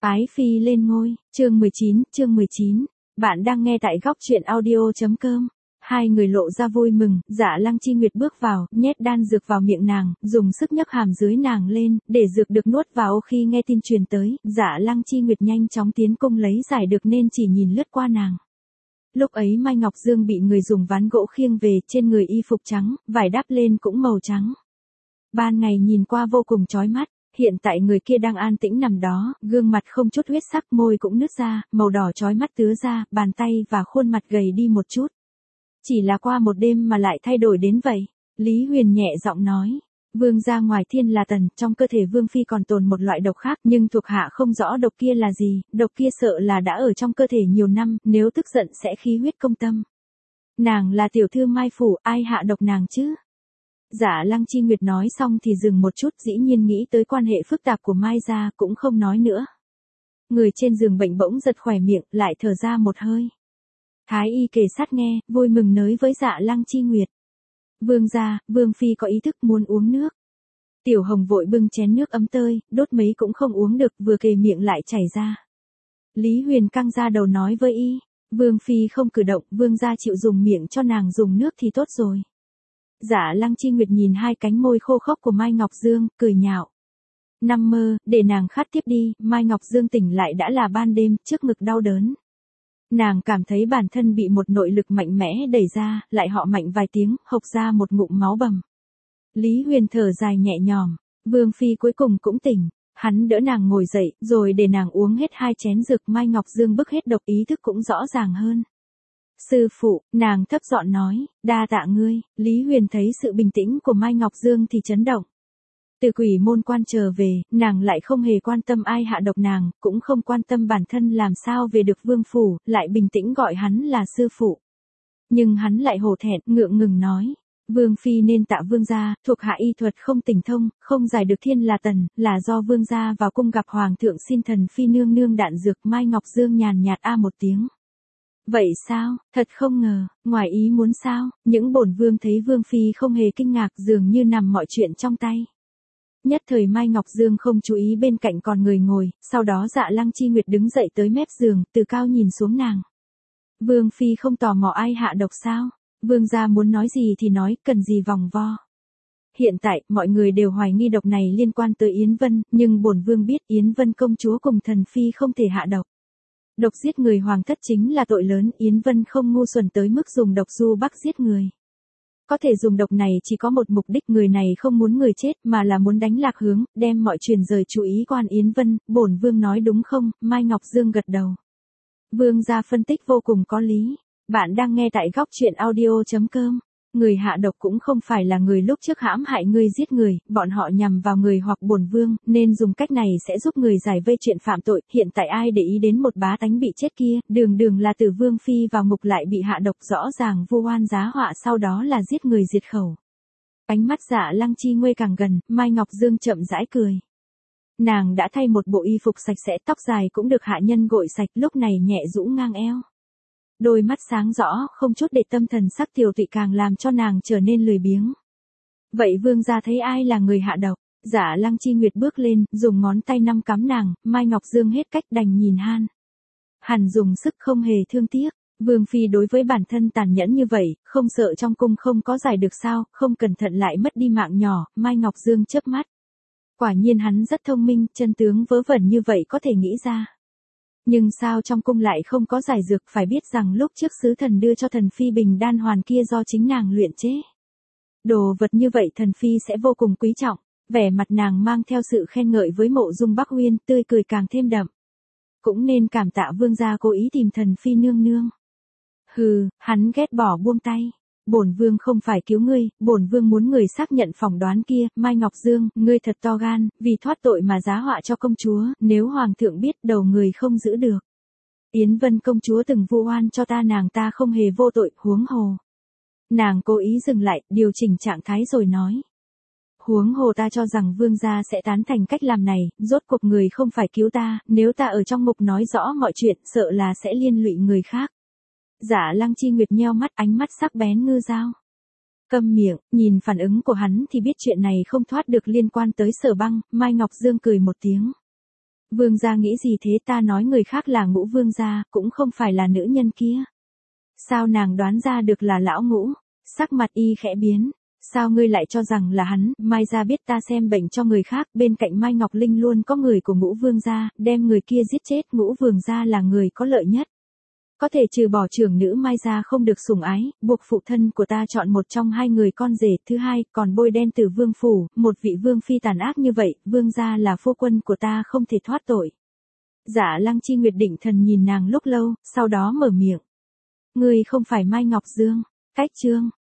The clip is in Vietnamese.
Ái Phi lên ngôi, chương 19. Bạn đang nghe tại góc truyện audio.com. Hai người lộ ra vui mừng, Dạ Lăng Chi Nguyệt bước vào, nhét đan dược vào miệng nàng, dùng sức nhấc hàm dưới nàng lên, để dược được nuốt vào. Khi nghe tin truyền tới, Dạ Lăng Chi Nguyệt nhanh chóng tiến cung lấy giải được nên chỉ nhìn lướt qua nàng. Lúc ấy Mai Ngọc Dương bị người dùng ván gỗ khiêng về, trên người y phục trắng, vải đắp lên cũng màu trắng. Ban ngày nhìn qua vô cùng chói mắt. Hiện tại người kia đang an tĩnh nằm đó, gương mặt không chút huyết sắc, môi cũng nứt ra, màu đỏ chói mắt tứa ra, bàn tay và khuôn mặt gầy đi một chút. Chỉ là qua một đêm mà lại thay đổi đến vậy. Lý Huyền nhẹ giọng nói. Vương gia ngoài thiên là tần, trong cơ thể Vương Phi còn tồn một loại độc khác, nhưng thuộc hạ không rõ độc kia là gì, độc kia sợ là đã ở trong cơ thể nhiều năm, nếu tức giận sẽ khí huyết công tâm. Nàng là tiểu thư Mai Phủ, ai hạ độc nàng chứ? Dạ Lăng Chi Nguyệt nói xong thì dừng một chút, dĩ nhiên nghĩ tới quan hệ phức tạp của Mai gia, cũng không nói nữa. Người trên giường bệnh bỗng giật khỏe miệng, lại thở ra một hơi. Thái y kề sát nghe, vui mừng nói với Dạ Lăng Chi Nguyệt. Vương gia, Vương Phi có ý thức muốn uống nước. Tiểu Hồng vội bưng chén nước ấm tơi, đốt mấy cũng không uống được, vừa kề miệng lại chảy ra. Lý Huyền căng ra đầu nói với y, Vương Phi không cử động, Vương gia chịu dùng miệng cho nàng dùng nước thì tốt rồi. Dạ Lăng Chi Nguyệt nhìn hai cánh môi khô khốc của Mai Ngọc Dương, cười nhạo. Nằm mơ, để nàng khát tiếp đi. Mai Ngọc Dương tỉnh lại đã là ban đêm, trước ngực đau đớn. Nàng cảm thấy bản thân bị một nội lực mạnh mẽ đẩy ra, lại họ mạnh vài tiếng, hộc ra một ngụm máu bầm. Lý Huyền thở dài nhẹ nhõm, Vương Phi cuối cùng cũng tỉnh. Hắn đỡ nàng ngồi dậy, rồi để nàng uống hết 2 chén dược. Mai Ngọc Dương bức hết độc, ý thức cũng rõ ràng hơn. Sư phụ, nàng thấp giọng nói, đa tạ ngươi. Lý Huyền thấy sự bình tĩnh của Mai Ngọc Dương thì chấn động. Từ Quỷ Môn Quan trở về, nàng lại không hề quan tâm ai hạ độc nàng, cũng không quan tâm bản thân làm sao về được Vương Phủ, lại bình tĩnh gọi hắn là sư phụ. Nhưng hắn lại hổ thẹn, ngượng ngừng nói, Vương Phi nên tạ Vương gia, thuộc hạ y thuật không tỉnh thông, không giải được thiên là tần, là do Vương gia vào cung gặp Hoàng thượng xin thần Phi nương nương đạn dược. Mai Ngọc Dương nhàn nhạt a một tiếng. Vậy sao, thật không ngờ, ngoài ý muốn sao? Những bổn vương thấy Vương Phi không hề kinh ngạc, dường như nằm mọi chuyện trong tay. Nhất thời Mai Ngọc Dương không chú ý bên cạnh còn người ngồi, sau đó Dạ Lăng Chi Nguyệt đứng dậy tới mép giường, từ cao nhìn xuống nàng. Vương Phi không tò mò ai hạ độc sao? Vương gia muốn nói gì thì nói, cần gì vòng vo. Hiện tại, mọi người đều hoài nghi độc này liên quan tới Yến Vân, nhưng bổn vương biết Yến Vân công chúa cùng thần Phi không thể hạ độc. Độc giết người hoàng thất chính là tội lớn, Yến Vân không ngu xuẩn tới mức dùng độc du bắc giết người. Có thể dùng độc này chỉ có một mục đích, người này không muốn người chết mà là muốn đánh lạc hướng, đem mọi chuyện rời chú ý quan Yến Vân. Bổn vương nói đúng không? Mai Ngọc Dương gật đầu. Vương gia phân tích vô cùng có lý. Bạn đang nghe tại góc truyện audio.com. Người hạ độc cũng không phải là người lúc trước hãm hại ngươi giết người, bọn họ nhằm vào người hoặc bổn vương, nên dùng cách này sẽ giúp người giải vây chuyện phạm tội. Hiện tại ai để ý đến một bá tánh bị chết kia, đường đường là Tử Vương Phi vào ngục lại bị hạ độc, rõ ràng vu oan giá họa, sau đó là giết người diệt khẩu. Ánh mắt Dạ Lăng Chi Nguê càng gần, Mai Ngọc Dương chậm rãi cười. Nàng đã thay một bộ y phục sạch sẽ, tóc dài cũng được hạ nhân gội sạch, lúc này nhẹ rũ ngang eo. Đôi mắt sáng rõ, không chút để tâm, thần sắc tiều tụy càng làm cho nàng trở nên lười biếng. Vậy vương gia thấy ai là người hạ độc? Dạ Lăng Chi Nguyệt bước lên, dùng ngón tay năm cắm nàng. Mai Ngọc Dương hết cách đành nhìn Hàn dùng sức không hề thương tiếc. Vương Phi đối với bản thân tàn nhẫn như vậy, không sợ trong cung không có giải được sao, không cẩn thận lại mất đi mạng nhỏ. Mai Ngọc Dương chớp mắt. Quả nhiên hắn rất thông minh, chân tướng vớ vẩn như vậy có thể nghĩ ra. Nhưng sao trong cung lại không có giải dược? Phải biết rằng lúc trước sứ thần đưa cho thần Phi bình đan hoàn kia do chính nàng luyện chế. Đồ vật như vậy thần Phi sẽ vô cùng quý trọng. Vẻ mặt nàng mang theo sự khen ngợi với Mộ Dung Bắc Uyên, tươi cười càng thêm đậm. Cũng nên cảm tạ vương gia cố ý tìm thần Phi nương nương. Hừ, hắn ghét bỏ buông tay. Bổn vương không phải cứu ngươi, bổn vương muốn người xác nhận phỏng đoán kia. Mai Ngọc Dương, ngươi thật to gan, vì thoát tội mà giá họa cho công chúa, nếu hoàng thượng biết đầu người không giữ được. Yến Vân công chúa từng vu oan cho ta, nàng ta không hề vô tội, huống hồ. Nàng cố ý dừng lại, điều chỉnh trạng thái rồi nói. Huống hồ ta cho rằng vương gia sẽ tán thành cách làm này, rốt cuộc người không phải cứu ta, nếu ta ở trong ngục nói rõ mọi chuyện, sợ là sẽ liên lụy người khác. Dạ Lăng Chi Nguyệt nheo mắt, ánh mắt sắc bén ngư dao. Câm miệng, nhìn phản ứng của hắn thì biết chuyện này không thoát được liên quan tới Sở Băng. Mai Ngọc Dương cười một tiếng. Vương gia nghĩ gì thế, ta nói người khác là Ngũ vương gia, cũng không phải là nữ nhân kia. Sao nàng đoán ra được là lão Ngũ? Sắc mặt y khẽ biến. Sao ngươi lại cho rằng là hắn? Mai gia biết ta xem bệnh cho người khác, bên cạnh Mai Ngọc Linh luôn có người của Ngũ vương gia, đem người kia giết chết, Ngũ vương gia là người có lợi nhất. Có thể trừ bỏ trưởng nữ Mai gia không được sủng ái, buộc phụ thân của ta chọn một trong hai người con rể, thứ hai, còn bôi đen Tử Vương phủ, một vị vương phi tàn ác như vậy, vương gia là phu quân của ta không thể thoát tội. Dạ Lăng Chi Nguyệt định thần nhìn nàng lúc lâu, sau đó mở miệng. Ngươi không phải Mai Ngọc Dương. Cách chương